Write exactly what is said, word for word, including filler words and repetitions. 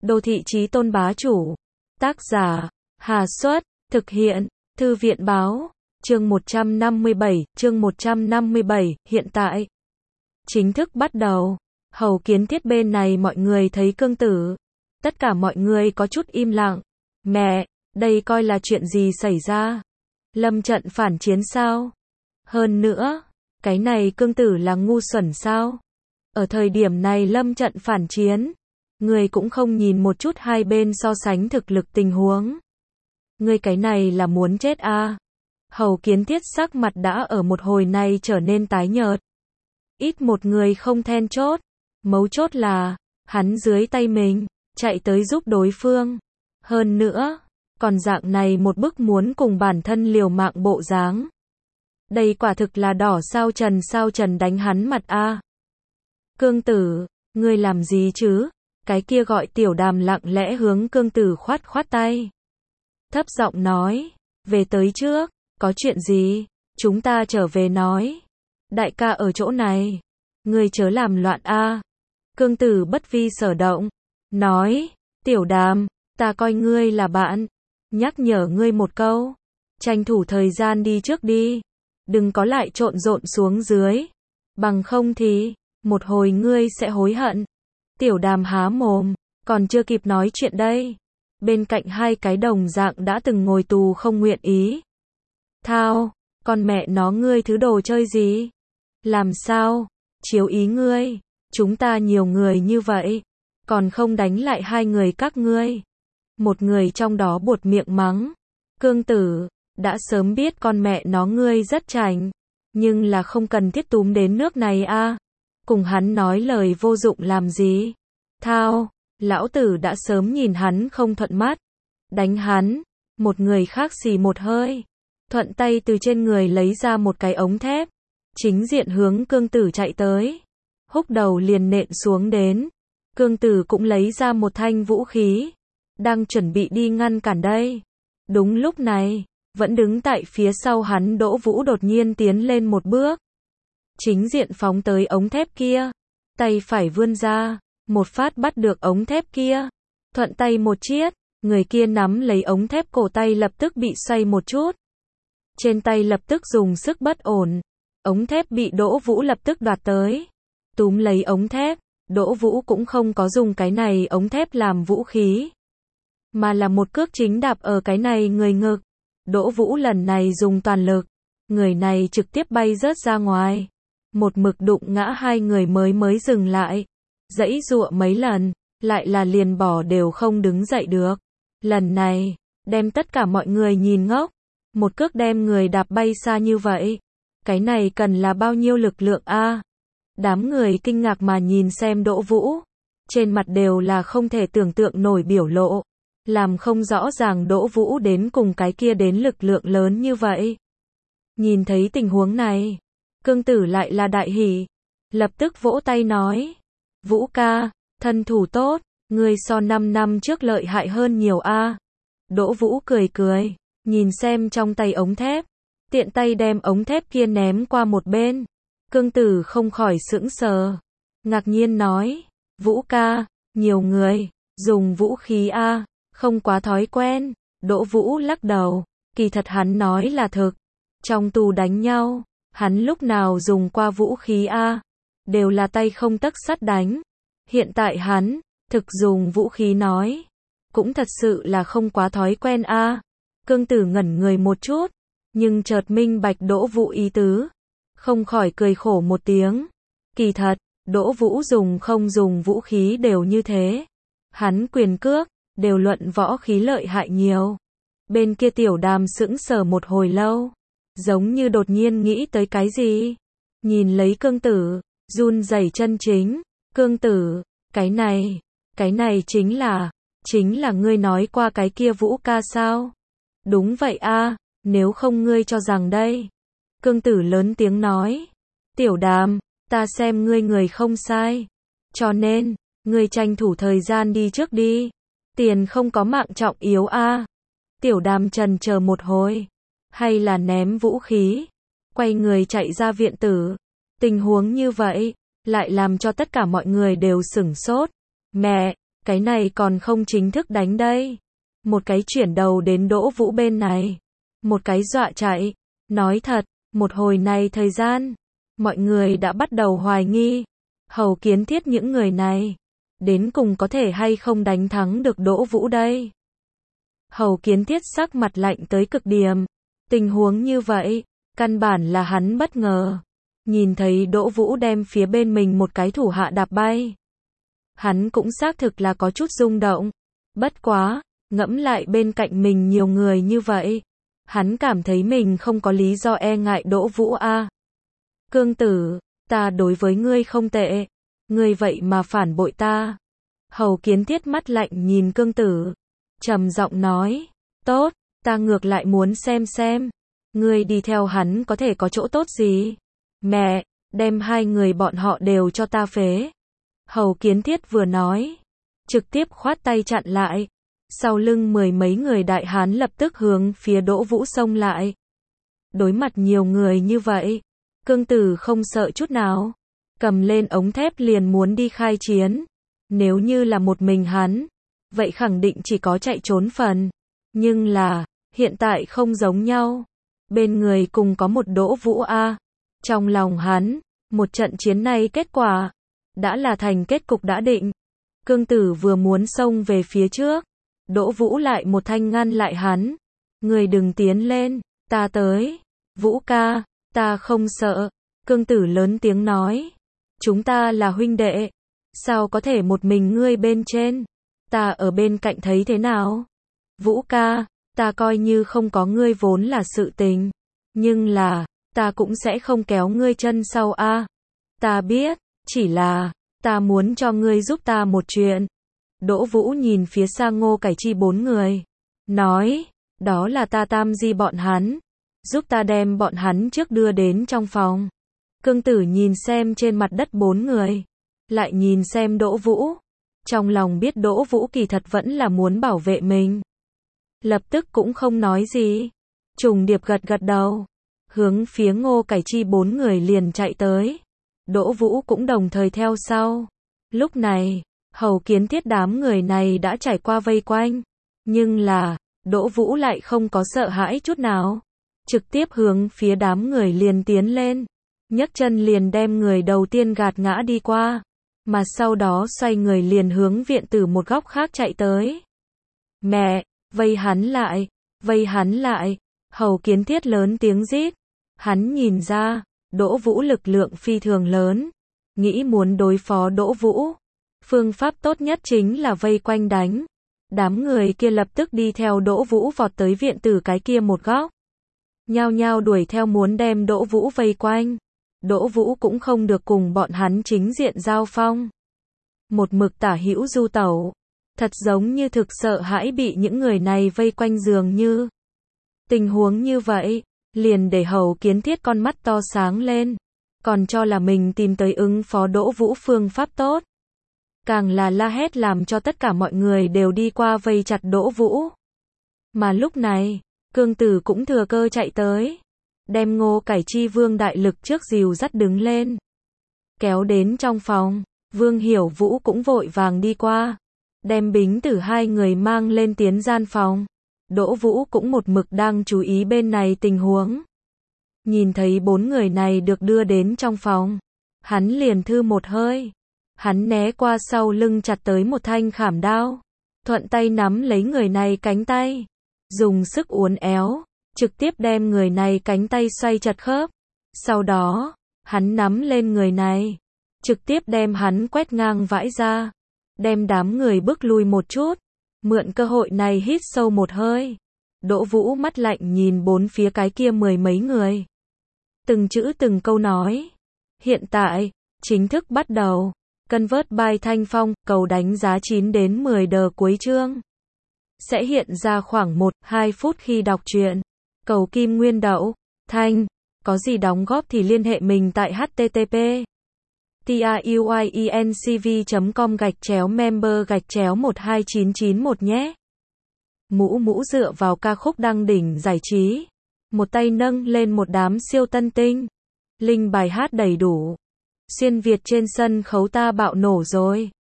Đô thị chí tôn bá chủ. Tác giả, Hà Xuất, thực hiện, Thư viện báo, chương một trăm năm mươi bảy, chương một trăm năm mươi bảy, hiện tại. Chính thức bắt đầu. Hầu Kiến Thiết bên này mọi người thấy Cương Tử. Tất cả mọi người có chút im lặng. Mẹ, đây coi là chuyện gì xảy ra? Lâm trận phản chiến sao? Hơn nữa, cái này Cương Tử là ngu xuẩn sao? Ở thời điểm này lâm trận phản chiến, người cũng không nhìn một chút hai bên so sánh thực lực tình huống. Người cái này là muốn chết à? Hầu Kiến Thiết sắc mặt đã ở một hồi này trở nên tái nhợt. Ít một người không then chốt. Mấu chốt là, hắn dưới tay mình, chạy tới giúp đối phương. Hơn nữa, còn dạng này một bức muốn cùng bản thân liều mạng bộ dáng. Đây quả thực là đỏ sao trần sao trần đánh hắn mặt a. Cương Tử, ngươi làm gì chứ? Cái kia gọi Tiểu Đàm lặng lẽ hướng Cương Tử khoát khoát tay. Thấp giọng nói, về tới trước, có chuyện gì? Chúng ta trở về nói. Đại ca ở chỗ này, ngươi chớ làm loạn a. Cương Tử bất vi sở động, nói, Tiểu Đàm, ta coi ngươi là bạn, nhắc nhở ngươi một câu, tranh thủ thời gian đi trước đi, đừng có lại trộn rộn xuống dưới, bằng không thì, một hồi ngươi sẽ hối hận. Tiểu Đàm há mồm, còn chưa kịp nói chuyện đây, bên cạnh hai cái đồng dạng đã từng ngồi tù không nguyện ý. Thao, con mẹ nó ngươi thứ đồ chơi gì? Làm sao? Chiếu ý ngươi, chúng ta nhiều người như vậy, còn không đánh lại hai người các ngươi. Một người trong đó buột miệng mắng, Cương Tử, đã sớm biết con mẹ nó ngươi rất chảnh, nhưng là không cần thiết túm đến nước này a. Cùng hắn nói lời vô dụng làm gì? Thao, lão tử đã sớm nhìn hắn không thuận mắt, đánh hắn. Một người khác xì một hơi, thuận tay từ trên người lấy ra một cái ống thép, chính diện hướng Cương Tử chạy tới, húc đầu liền nện xuống đến. Cương Tử cũng lấy ra một thanh vũ khí, đang chuẩn bị đi ngăn cản đây. Đúng lúc này, vẫn đứng tại phía sau hắn Đỗ Vũ đột nhiên tiến lên một bước, chính diện phóng tới ống thép kia, tay phải vươn ra, một phát bắt được ống thép kia, thuận tay một chiết, người kia nắm lấy ống thép cổ tay lập tức bị xoay một chút. Trên tay lập tức dùng sức bất ổn, ống thép bị Đỗ Vũ lập tức đoạt tới, túm lấy ống thép. Đỗ Vũ cũng không có dùng cái này ống thép làm vũ khí, mà là một cước chính đạp ở cái này người ngực. Đỗ Vũ lần này dùng toàn lực, người này trực tiếp bay rớt ra ngoài, một mực đụng ngã hai người mới mới dừng lại, giãy giụa mấy lần, lại là liền bỏ đều không đứng dậy được. Lần này, đem tất cả mọi người nhìn ngốc, một cước đem người đạp bay xa như vậy, cái này cần là bao nhiêu lực lượng a? Đám người kinh ngạc mà nhìn xem Đỗ Vũ, trên mặt đều là không thể tưởng tượng nổi biểu lộ, làm không rõ ràng Đỗ Vũ đến cùng cái kia đến lực lượng lớn như vậy. Nhìn thấy tình huống này, Cương Tử lại là đại hỉ, lập tức vỗ tay nói, Vũ ca, thân thủ tốt, ngươi so năm năm trước lợi hại hơn nhiều a. Đỗ Vũ cười cười, nhìn xem trong tay ống thép, tiện tay đem ống thép kia ném qua một bên. Cương Tử không khỏi sững sờ, ngạc nhiên nói, Vũ ca, nhiều người, dùng vũ khí a, không quá thói quen. Đỗ Vũ lắc đầu, kỳ thật hắn nói là thực, trong tù đánh nhau, hắn lúc nào dùng qua vũ khí a, đều là tay không tấc sắt đánh. Hiện tại hắn, thực dùng vũ khí nói, cũng thật sự là không quá thói quen a. Cương Tử ngẩn người một chút, nhưng chợt minh bạch Đỗ Vũ ý tứ, không khỏi cười khổ một tiếng. Kỳ thật, Đỗ Vũ dùng không dùng vũ khí đều như thế. Hắn quyền cước, đều luận võ khí lợi hại nhiều. Bên kia Tiểu Đàm sững sờ một hồi lâu, giống như đột nhiên nghĩ tới cái gì. Nhìn lấy Cương Tử, run rẩy chân chính. Cương Tử, cái này, cái này chính là, chính là ngươi nói qua cái kia Vũ ca sao? Đúng vậy a, nếu không ngươi cho rằng đây. Cương Tử lớn tiếng nói, Tiểu Đàm, ta xem ngươi người không sai, cho nên, ngươi tranh thủ thời gian đi trước đi, tiền không có mạng trọng yếu a. Tiểu Đàm trần chờ một hồi, hay là ném vũ khí, quay người chạy ra viện tử. Tình huống như vậy, lại làm cho tất cả mọi người đều sửng sốt. Mẹ, Cái này còn không chính thức đánh đây. Một cái chuyển đầu đến Đỗ Vũ bên này. Một cái dọa chạy. Nói thật, một hồi này thời gian, mọi người đã bắt đầu hoài nghi. Hầu Kiến Thiết những người này, đến cùng có thể hay không đánh thắng được Đỗ Vũ đây. Hầu Kiến Thiết sắc mặt lạnh tới cực điểm. Tình huống như vậy, căn bản là hắn bất ngờ. Nhìn thấy Đỗ Vũ đem phía bên mình một cái thủ hạ đạp bay. Hắn cũng xác thực là có chút rung động. Bất quá, ngẫm lại bên cạnh mình nhiều người như vậy. Hắn cảm thấy mình không có lý do e ngại Đỗ Vũ a. Cương Tử, ta đối với ngươi không tệ. Ngươi vậy mà phản bội ta. Hầu Kiến Thiết mắt lạnh nhìn Cương Tử. Trầm giọng nói, tốt, ta ngược lại muốn xem xem. Ngươi đi theo hắn có thể có chỗ tốt gì? Mẹ, đem hai người bọn họ đều cho ta phế. Hầu Kiến Thiết vừa nói, trực tiếp khoát tay chặn lại. Sau lưng mười mấy người đại hán lập tức hướng phía Đỗ Vũ xông lại. Đối mặt nhiều người như vậy, Cương Tử không sợ chút nào. Cầm lên ống thép liền muốn đi khai chiến. Nếu như là một mình hắn, vậy khẳng định chỉ có chạy trốn phần. Nhưng là, hiện tại không giống nhau. Bên người cùng có một Đỗ Vũ A. Trong lòng hắn, một trận chiến này kết quả, đã là thành kết cục đã định. Cương Tử vừa muốn xông về phía trước. Đỗ Vũ lại một thanh ngăn lại hắn. Người đừng tiến lên, ta tới. Vũ ca, ta không sợ. Cương Tử lớn tiếng nói. Chúng ta là huynh đệ. Sao có thể một mình ngươi bên trên? Ta ở bên cạnh thấy thế nào? Vũ ca, ta coi như không có ngươi vốn là sự tình. Nhưng là, ta cũng sẽ không kéo ngươi chân sau a. Ta biết, chỉ là, ta muốn cho ngươi giúp ta một chuyện. Đỗ Vũ nhìn phía xa Ngô Cải Chi bốn người. Nói, đó là ta tam di bọn hắn. Giúp ta đem bọn hắn trước đưa đến trong phòng. Cương Tử nhìn xem trên mặt đất bốn người. Lại nhìn xem Đỗ Vũ. Trong lòng biết Đỗ Vũ kỳ thật vẫn là muốn bảo vệ mình. Lập tức cũng không nói gì. Trùng điệp gật gật đầu. Hướng phía Ngô Cải Chi bốn người liền chạy tới. Đỗ Vũ cũng đồng thời theo sau. Lúc này, Hầu Kiến Thiết đám người này đã trải qua vây quanh. Nhưng là, Đỗ Vũ lại không có sợ hãi chút nào. Trực tiếp hướng phía đám người liền tiến lên. Nhấc chân liền đem người đầu tiên gạt ngã đi qua. Mà sau đó xoay người liền hướng viện tử một góc khác chạy tới. Mẹ, vây hắn lại, vây hắn lại. Hầu Kiến Thiết lớn tiếng rít. Hắn nhìn ra, Đỗ Vũ lực lượng phi thường lớn. Nghĩ muốn đối phó Đỗ Vũ. Phương pháp tốt nhất chính là vây quanh đánh. Đám người kia lập tức đi theo Đỗ Vũ vọt tới viện tử cái kia một góc. Nhao nhao đuổi theo muốn đem Đỗ Vũ vây quanh. Đỗ Vũ cũng không được cùng bọn hắn chính diện giao phong. Một mực tả hữu du tẩu. Thật giống như thực sợ hãi bị những người này vây quanh dường như. Tình huống như vậy, liền để Hầu Kiến Thiết con mắt to sáng lên. Còn cho là mình tìm tới ứng phó Đỗ Vũ phương pháp tốt. Càng là la hét làm cho tất cả mọi người đều đi qua vây chặt Đỗ Vũ. Mà lúc này, Cương Tử cũng thừa cơ chạy tới. Đem Ngô Cải Chi Vương đại lực trước dìu dắt đứng lên. Kéo đến trong phòng, Vương Hiểu Vũ cũng vội vàng đi qua. Đem Bính Tử hai người mang lên tiến gian phòng. Đỗ Vũ cũng một mực đang chú ý bên này tình huống. Nhìn thấy bốn người này được đưa đến trong phòng. Hắn liền thư một hơi. Hắn né qua sau lưng chặt tới một thanh khảm đao. Thuận tay nắm lấy người này cánh tay. Dùng sức uốn éo. Trực tiếp đem người này cánh tay xoay chặt khớp. Sau đó, hắn nắm lên người này. Trực tiếp đem hắn quét ngang vãi ra. Đem đám người bước lui một chút. Mượn cơ hội này hít sâu một hơi. Đỗ Vũ mắt lạnh nhìn bốn phía cái kia mười mấy người. Từng chữ từng câu nói. Hiện tại, chính thức bắt đầu. Convert by Thanh Phong, cầu đánh giá chín đến mười đờ cuối chương. Sẽ hiện ra khoảng một đến hai phút khi đọc truyện. Cầu Kim Nguyên Đậu, Thanh, có gì đóng góp thì liên hệ mình tại http truyencv chấm com gạch chéo member gạch chéo một hai chín chín một nhé. Mũ mũ dựa vào ca khúc đăng đỉnh giải trí. Một tay nâng lên một đám siêu tân tinh. Linh bài hát đầy đủ. Xuyên Việt trên sân khấu ta bạo nổ rồi.